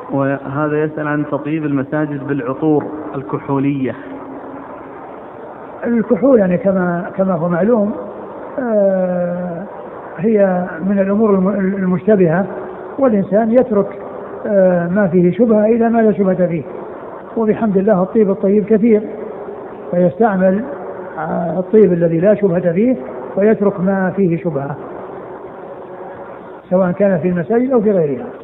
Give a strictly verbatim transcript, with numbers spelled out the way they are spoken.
وهذا يسأل عن تطيب المساجد بالعطور الكحولية. الكحول يعني كما كما هو معلوم آه هي من الأمور المشتبهة، والإنسان يترك آه ما فيه شبهة إلى ما لا شبهة فيه، وبحمد الله الطيب الطيب كثير، فيستعمل الطيب الذي لا شبهة فيه ويترك ما فيه شبهة، سواء كان في المساجد أو في غيرها.